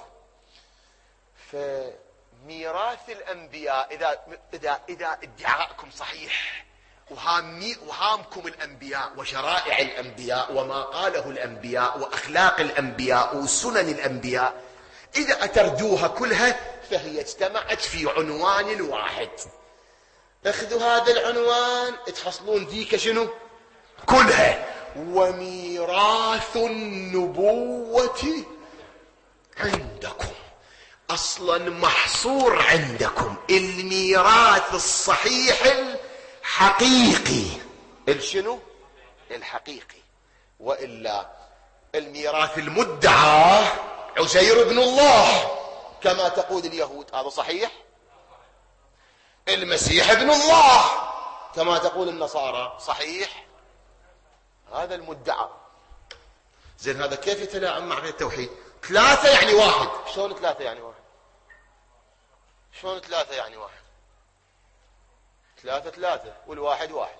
Speaker 1: فميراث الانبياء اذا ادعاءكم صحيح وهامكم الأنبياء وشرائع الأنبياء وما قاله الأنبياء وأخلاق الأنبياء وسنن الأنبياء، إذا أتردوها كلها فهي اجتمعت في عنوان واحد. اخذوا هذا العنوان تحصلون ذيك شنو كلها. وميراث النبوة عندكم أصلا محصور عندكم الميراث الصحيح حقيقي. الشنو الحقيقي؟ وإلا الميراث المدعى عزير ابن الله كما تقول اليهود هذا صحيح، المسيح ابن الله كما تقول النصارى صحيح، هذا المدعى. زين هذا كيف يتلائم مع التوحيد؟ ثلاثة يعني واحد. شلون ثلاثة يعني واحد؟ شلون ثلاثة يعني واحد؟ ثلاثة والواحد واحد.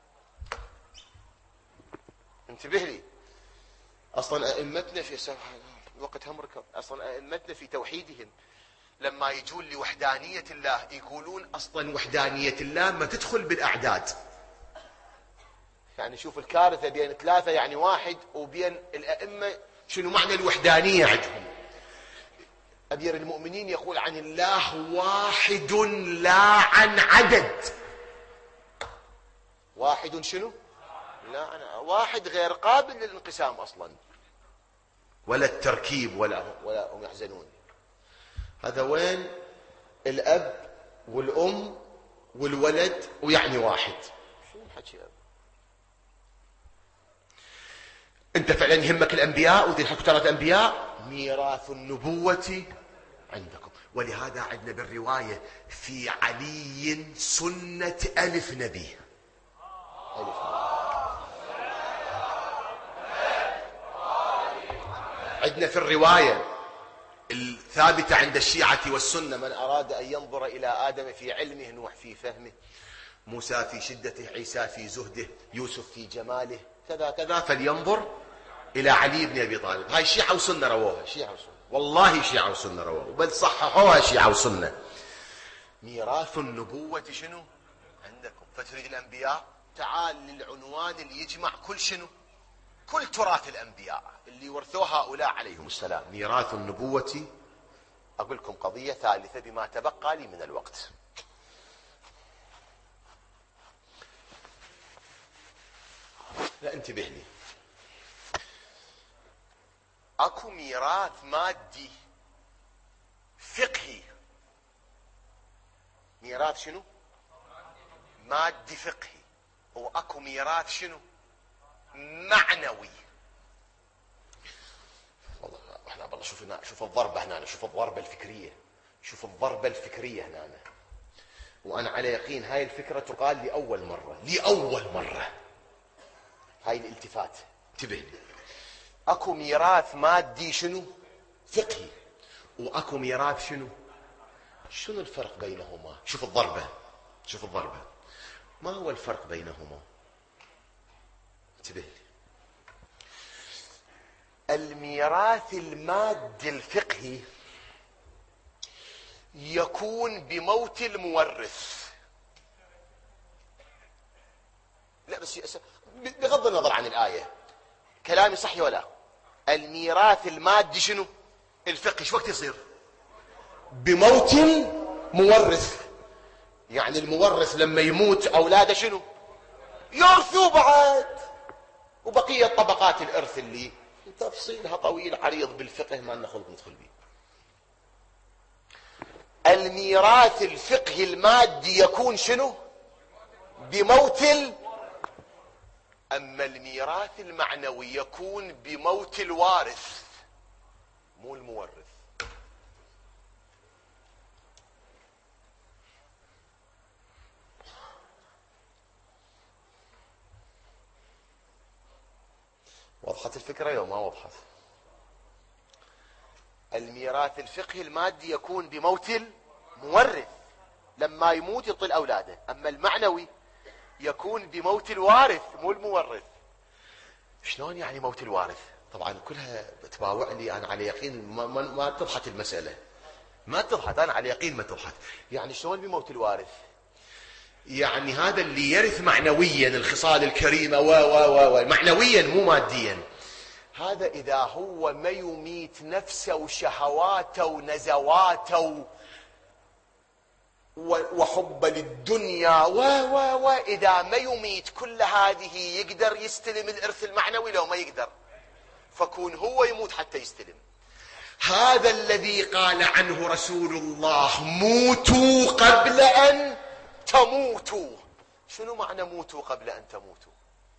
Speaker 1: انتبه لي اصلا ائمتنا في وقت هم ركب اصلا ائمتنا في توحيدهم لما يجون لوحدانية الله يقولون اصلا وحدانية الله ما تدخل بالاعداد. يعني شوف الكارثة بين ثلاثة يعني واحد وبين الائمة شنو معنى الوحدانية عندهم. امير المؤمنين يقول عن الله واحد لا عن عدد. واحد شنو؟ لا أنا واحد غير قابل للانقسام أصلا ولا التركيب ولا هم يحزنون. هذا وين الأب والأم والولد ويعني واحد؟ شنو الحكي هذا؟ أنت فعلا يهمك الأنبياء ودي الحكي ترى الأنبياء ميراث النبوة عندكم. ولهذا عندنا بالرواية في علي سنة ألف نبي. عندنا في الرواية الثابتة عند الشيعة والسنة من أراد أن ينظر إلى آدم في علمه، نوح في فهمه، موسى في شدته، عيسى في زهده، يوسف في جماله، كذا كذا، فلينظر إلى علي بن أبي طالب. هاي شيعة وسنة رووها، شيعة وسنة والله شيعة وسنة رووها بل صححوها شيعة وسنة. ميراث النبوة شنو عندكم؟ فتريد الأنبياء تعال للعنوان اللي يجمع كل شنو كل تراث الأنبياء اللي ورثوه هؤلاء عليهم السلام. ميراث النبوة. أقول لكم قضية ثالثة بما تبقى لي من الوقت. لا انتبه لي، اكو ميراث مادي فقهي. ميراث شنو مادي فقهي، واكو ميراث شنو معنوي. والله احنا والله شوف الضربة هنا، شوف الضربة الفكرية، شوف الضربة الفكرية هنا. وانا على يقين هاي الفكرة تقال لأول مرة هاي الالتفات. انتبه لي، اكو ميراث مادي شنو فقهي، واكو ميراث شنو الفرق بينهما؟ شوف الضربة ما هو الفرق بينهما؟ انتبه لي. الميراث المادي الفقهي يكون بموت المورث. لا بس بغض النظر عن الآية كلامي صحيح ولا؟ الميراث المادي شنو الفقهي شو وقت يصير؟ بموت مورث. يعني المورث لما يموت أولاده شنو؟ يرثوا بعد. وبقية طبقات الإرث اللي تفصيلها طويل عريض بالفقه ما ندخل به. الميراث الفقهي المادي يكون شنو؟ بموت أما الميراث المعنوي يكون بموت الوارث مو المورث. وضحت الفكرة يوم ما وضحت؟ الميراث الفقهي المادي يكون بموت المورث لما يموت يطل أولاده، أما المعنوي يكون بموت الوارث مو المورث. شلون يعني موت الوارث؟ طبعا كلها تباوع لي أنا على يقين ما اتضحت المسألة، ما اتضحت، أنا على يقين ما اتضحت. يعني شلون بموت الوارث؟ يعني هذا اللي يرث معنويا الخصال الكريمة معنويا مو ماديا، هذا إذا هو ما يميت نفسه وشهواته ونزواته وحب للدنيا إذا ما يميت كل هذه يقدر يستلم الإرث المعنوي لو ما يقدر، فكون هو يموت حتى يستلم. هذا الذي قال عنه رسول الله موتوا قبل أن تموتوا. شنو معنى موتوا قبل أن تموتوا؟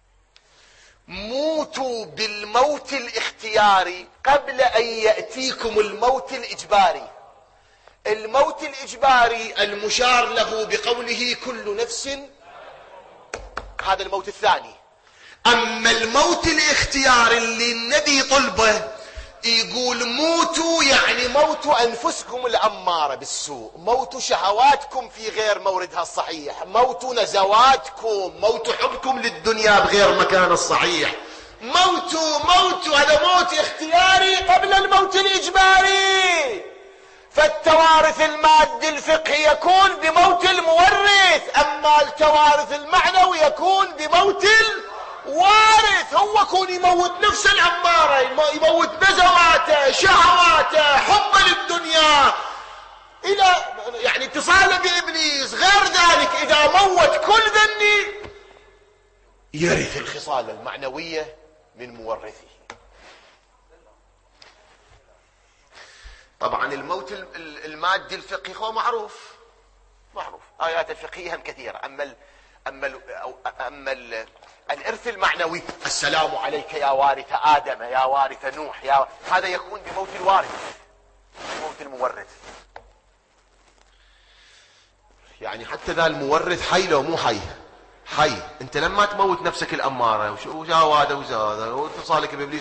Speaker 1: موتوا بالموت الاختياري قبل أن يأتيكم الموت الإجباري. الموت الإجباري المشار له بقوله كل نفس، هذا الموت الثاني. أما الموت الاختياري اللي النبي طلبه يقول موتوا يعني موت أنفسكم الأمارة بالسوء، موت شهواتكم في غير موردها الصحيح، موت نزواتكم، موت حبكم للدنيا بغير مكان الصحيح. موت هذا موت اختياري قبل الموت الإجباري. فالتوارث المادي الفقهي يكون بموت المورث، أما التوارث المعنوي يكون بموت الوارث. هو يكون يموت نفس الأمارة، يموت نزواته، شهواته، حبا للدنيا، إلى يعني اتصاله بإبليس. غير ذلك إذا موت كل ذني يرث الخصال المعنوية من مورثه. طبعا الموت المادي الفقهي هو معروف، آيات الفقهية هم كثيرة. أما الإرث المعنوي، السلام عليك يا وارث آدم يا وارث نوح، هذا يكون بموت الوارث، بموت المورث. يعني حتى ذا المورث حي لو مو حي، انت لما تموت نفسك الأمارة وشهواته وزاده واتصالك بإبليس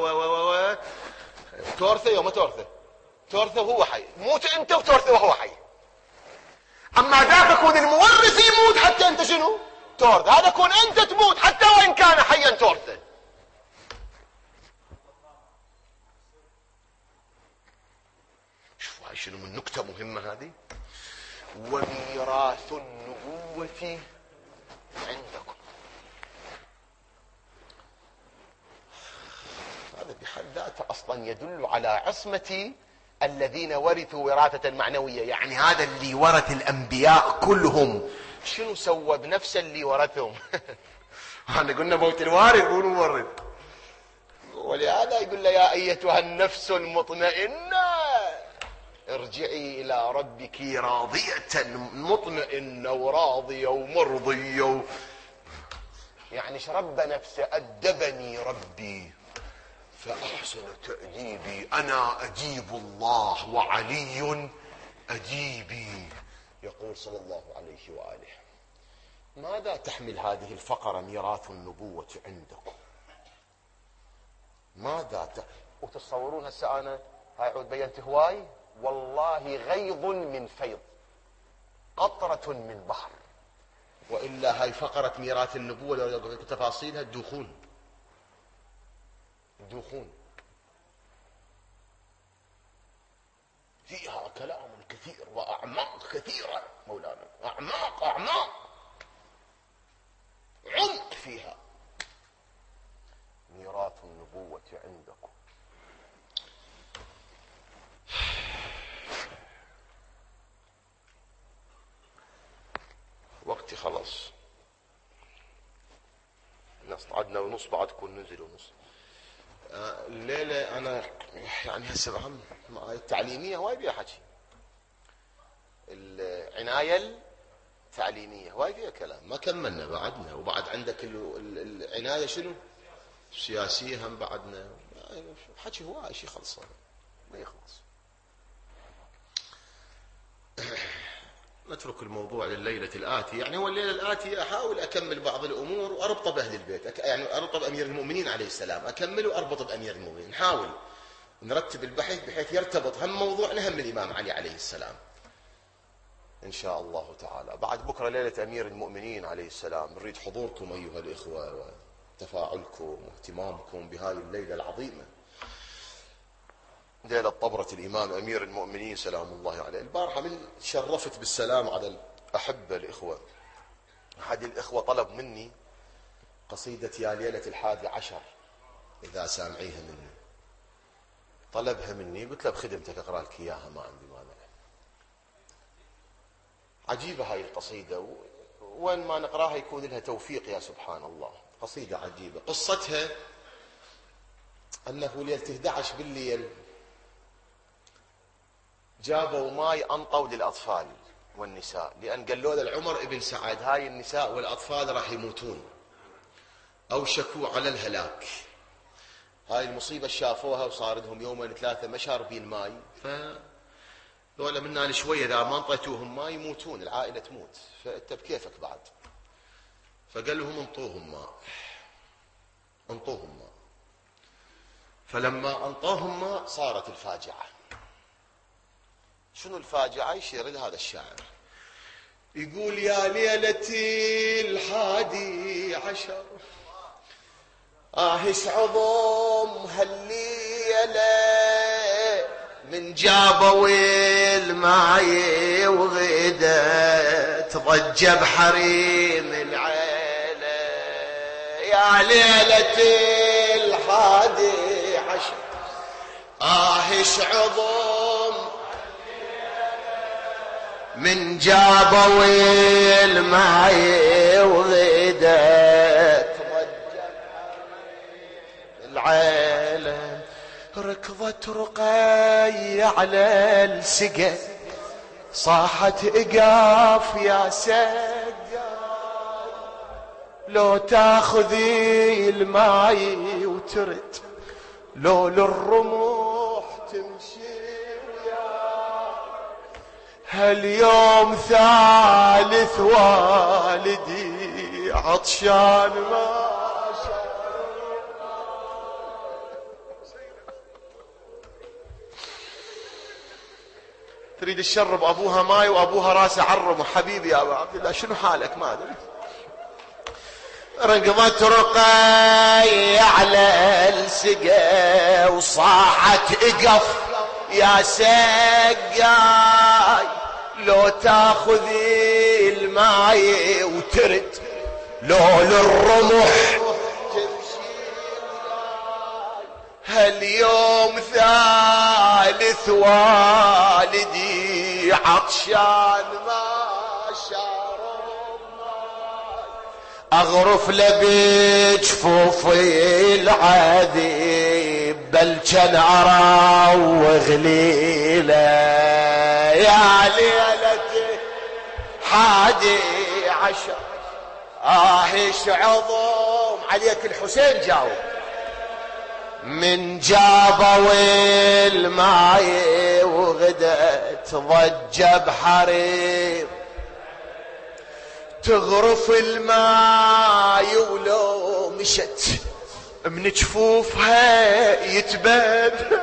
Speaker 1: تورثه يوم ما تورثه وهو حي، موت انت وتورثه وهو حي. اما ذاك يكون المورث يموت حتى انت شنو تورث، هذا يكون انت تموت حتى وان كان حيا تورثه. شوفوا هاي شنو من نكتة مهمة هذه. وميراث النبوة عندكم، هذا بحد ذاته اصلا يدل على عصمة الذين ورثوا وراثة معنوية. يعني هذا اللي ورث الأنبياء كلهم شنو سوى بنفس اللي ورثهم؟ احنا قلنا موت الوارث مو المورث. ولهذا يقول له يا أيتها النفس المطمئنة ارجعي إلى ربك راضية مطمئنة وراضية ومرضية. يعني شرب نفسه، أدبني ربي فأحسن تأديبي، أنا أجيب الله وعلي أجيبي، يقول صلى الله عليه وآله. ماذا تحمل هذه الفقرة ميراث النبوة عندكم؟ وتتصورون هسه أنا هاي عود بينت هواي، والله غيض من فيض، قطرة من بحر. وإلا هاي فقرة ميراث النبوة لو تفاصيلها تدوخون فيها كلام كثير وأعماق كثيرة مولانا، أعماق عمق فيها. ميراث النبوة عندكم. يخلص. الناس عدنا ونص بعد تكون نزل ونص. الليلة أنا يعني هسه بعم التعليمية وايد بيها حكي. العناية التعليمية وايد فيها كلام ما كملنا بعدنا. وبعد عندك العناية شنو السياسية هم بعدنا. حكي هواي شي خلصان ما يخلص. نترك الموضوع لليلة الآتية. يعني هو الليلة الآتية أحاول أكمل بعض الأمور وأربطه بأهل البيت. يعني أربطه بأمير المؤمنين عليه السلام. أكمل وأربطه بأمير المؤمنين. نحاول نرتب البحث بحيث يرتبط هم موضوعنا هم الإمام علي عليه السلام إن شاء الله تعالى. بعد بكرة ليلة أمير المؤمنين عليه السلام. نريد حضوركم أيها الإخوة وتفاعلكم واهتمامكم بهذه الليلة العظيمة، ليلة طبرة الإمام أمير المؤمنين سلام الله عليه. البارحة من شرفت بالسلام على الأحبة الإخوة، أحد الإخوة طلب مني قصيدة يا ليلة 11 إذا سامعيها مني. طلبها مني قلت له بخدمتك أقرأ لك إياها ما عندي مانع. عجيبة هاي القصيدة وين ما نقراها يكون لها توفيق يا سبحان الله. قصيدة عجيبة. قصتها أنه ليلة 11 بالليل جابوا ماي أنطوا للأطفال والنساء، لأن قالوا لعمر ابن سعد هاي النساء والأطفال راح يموتون أو شكوا على الهلاك. هاي المصيبة شافوها وصار لهم يومين 3 ما شاربين ماي، فذولا منا شوية إذا ما انطيتوهم ماي يموتون، العائلة تموت، فأنت بكيفك بعد. فقال لهم انطوهم ماء، انطوهم ماء. فلما انطوهم ماء صارت الفاجعة. شنو الفاجعة؟ يشير لهذا الشاعر يقول يا ليلتي 11 ايش عظم هالليلة من جابوا الماي وغدت ضج بحريم العيلة. يا ليلتي 11 ايش عظم من جابوا الماي وغدت العيلة. ركضت رقي على السقا صاحت اقاف يا سقا لو تاخذي الماي وترد لو للرموح تمشي هاليوم 3 والدي عطشان ما تريد تشرب ابوها ماي وابوها راسه عرم. حبيبي يا ابو عبد الله شنو حالك ما ادري. رقضت رقي على السقا وصاحت اقف يا سقاي لو تاخذي الماي وترد لو للرمح تمشي هاليوم 3 والدي عطشان ما شرب ماي اغرف لبجفوفي العذيب بل كان اراوغ ليله. يا ليلتي 11 ايش عظم عليك الحسين جاوب من جابوا الماي وغدت ضج بحريم تغرف الماي ولو مشت من جفوفها يتبد.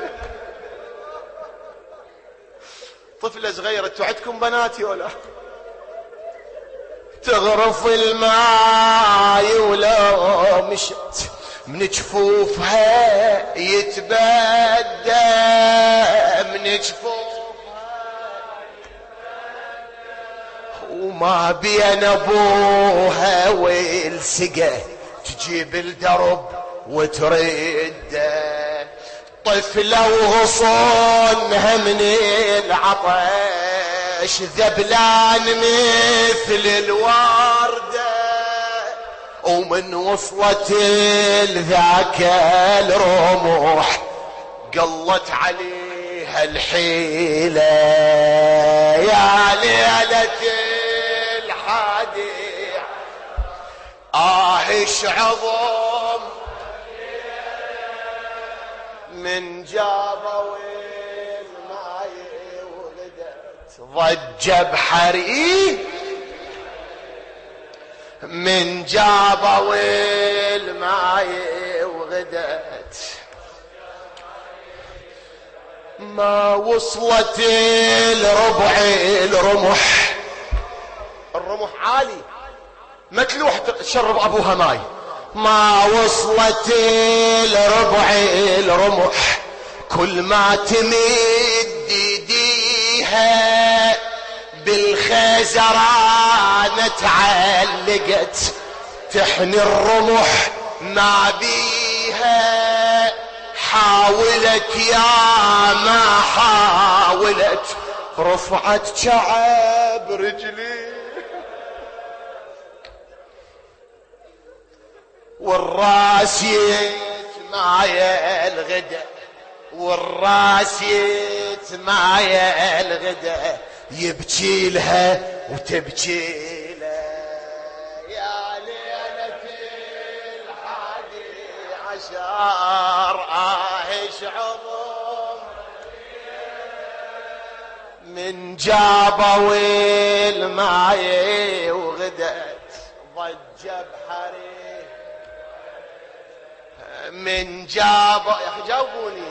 Speaker 1: طفلة صغيرة انتوا عندكم بناتي ولا؟ تغرف الماي ولو مشت من جفوفها يتبدى من جفوفها وما بين ابوها والسقا تجيب الدرب وترده طفلة وغصونها من العطش عايش ذبلان مثل الوردة، ومن وصلت ذاك الرمح قلت عليها الحيلة. يا ليلة الحادي ايش عظم من جابوا الماي وغدت ضج بحري، من جابوا الماي وغدت ما وصلت الربع الرمح. الرمح عالي متلوح تشرب ابوها ماي. ما وصلت الربع الرمح كل ما تمد ايديها بالخزرانة تعلقت، تحني الرمح ما بيها. حاولت يا ما حاولت رفعت شعب رجلي، والراس يتمايل الغدا، والراس يتمايل الغدا، يبكي لها وتبكي له. يا ليلة الحادي عشر ايش عظم من جابوا الماي وغدت ضج بحري. من جابوا يا اخي جاوبوني.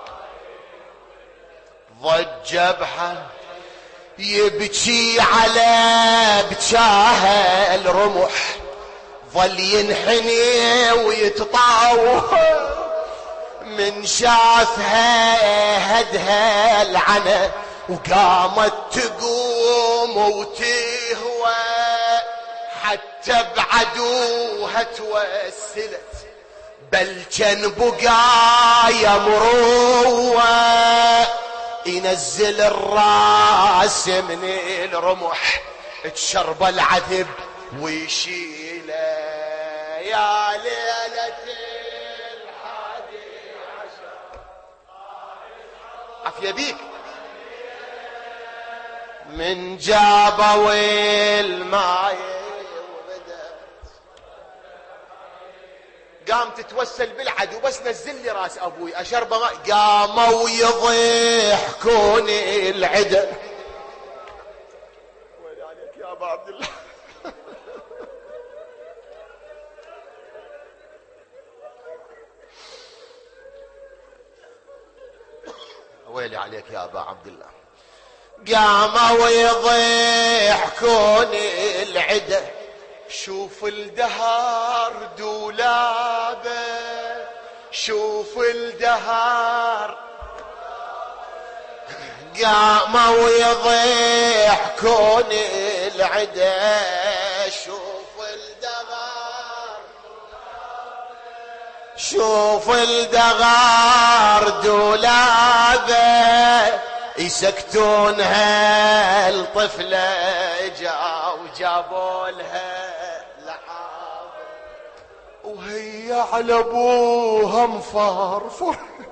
Speaker 1: ضج بحري يبكي على بجاه الرمح، ظل ينحني ويتطاوح. من شافها هدها العنى وقامت تقوم وتهوى، حتى بعدوها توسلت بل كان بقايا مروى. ينزل الراس من الرمح تشرب العذب ويشيله. يا ليلة الحادي عشر عافية بيك من جابوا الماي وغدت. قام تتوسل بالعدو بس نزل لي راس ابوي اشرب ماء. قاموا يضحكون العدا. ويلي عليك يا ابا عبد الله. ويلي عليك يا ابا عبد الله. قاموا يضحكون العدا. شوف الدهر دولابه، شوف الدهر. قاموا يضحكون العدا. شوف الدهر، شوف الدهر دولابه. يسكتونها الطفلة وجابوا لها لعاب، وهي على ابوها مفرفر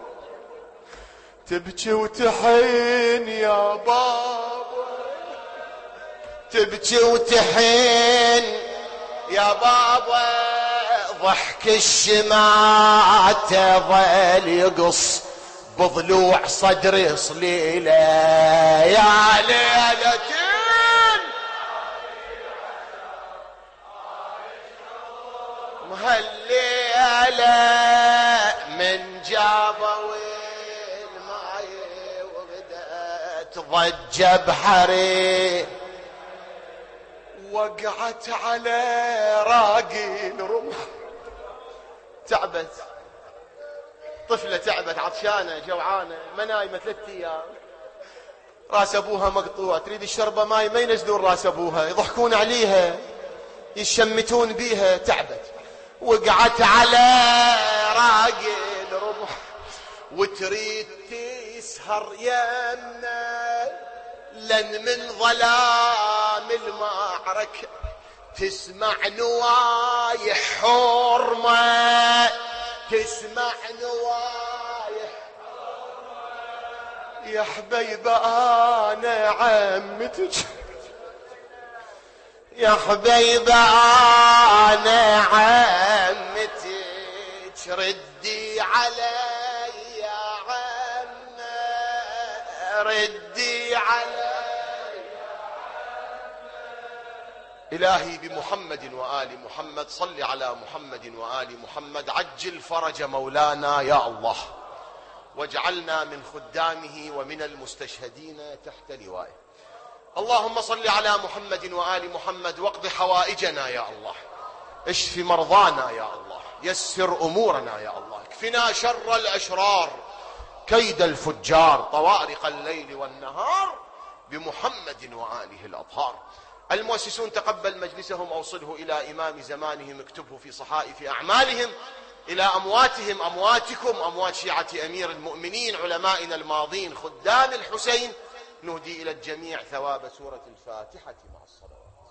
Speaker 1: تبكي وتحين يا بابا، تبكي وتحين يا بابا. ضحك الشمعة ظل يقص بضلوع صدري صليله. يا ليلة مهالليلة من جابوا الماي وغدت ضج بحري. وقعت على راقي الرمح. تعبت طفلة، تعبت عطشانة جوعانة ما نايمة 3 أيام. راس ابوها مقطوع، تريد الشربة ماي ما ينزلون راس ابوها، يضحكون عليها يشمتون بيها. تعبت وقعت على راقي الرمح وتريد تسهر يمنا، لن من ظلام المعركة تسمع نوايح حرمة، تسمع نوايح يا حبيبة أنا عمتك، يا حبيبة أنا عمتك، ردي علي يا عمة، ردي علي. إلهي بمحمد وآل محمد صل على محمد وآل محمد، عجل فرج مولانا يا الله، واجعلنا من خدامه ومن المستشهدين تحت لوائه. اللهم صل على محمد وآل محمد، واقض حوائجنا يا الله، اشف مرضانا يا الله، يسر أمورنا يا الله، اكفنا شر الأشرار، كيد الفجار، طوارق الليل والنهار، بمحمد وآله الأطهار. المؤسسون تقبل مجلسهم، أوصله إلى إمام زمانهم، اكتبه في صحائف أعمالهم، إلى أمواتهم، أمواتكم، أموات شيعة أمير المؤمنين، علمائنا الماضين، خدام الحسين، نهدي إلى الجميع ثواب سورة الفاتحة مع الصلوات.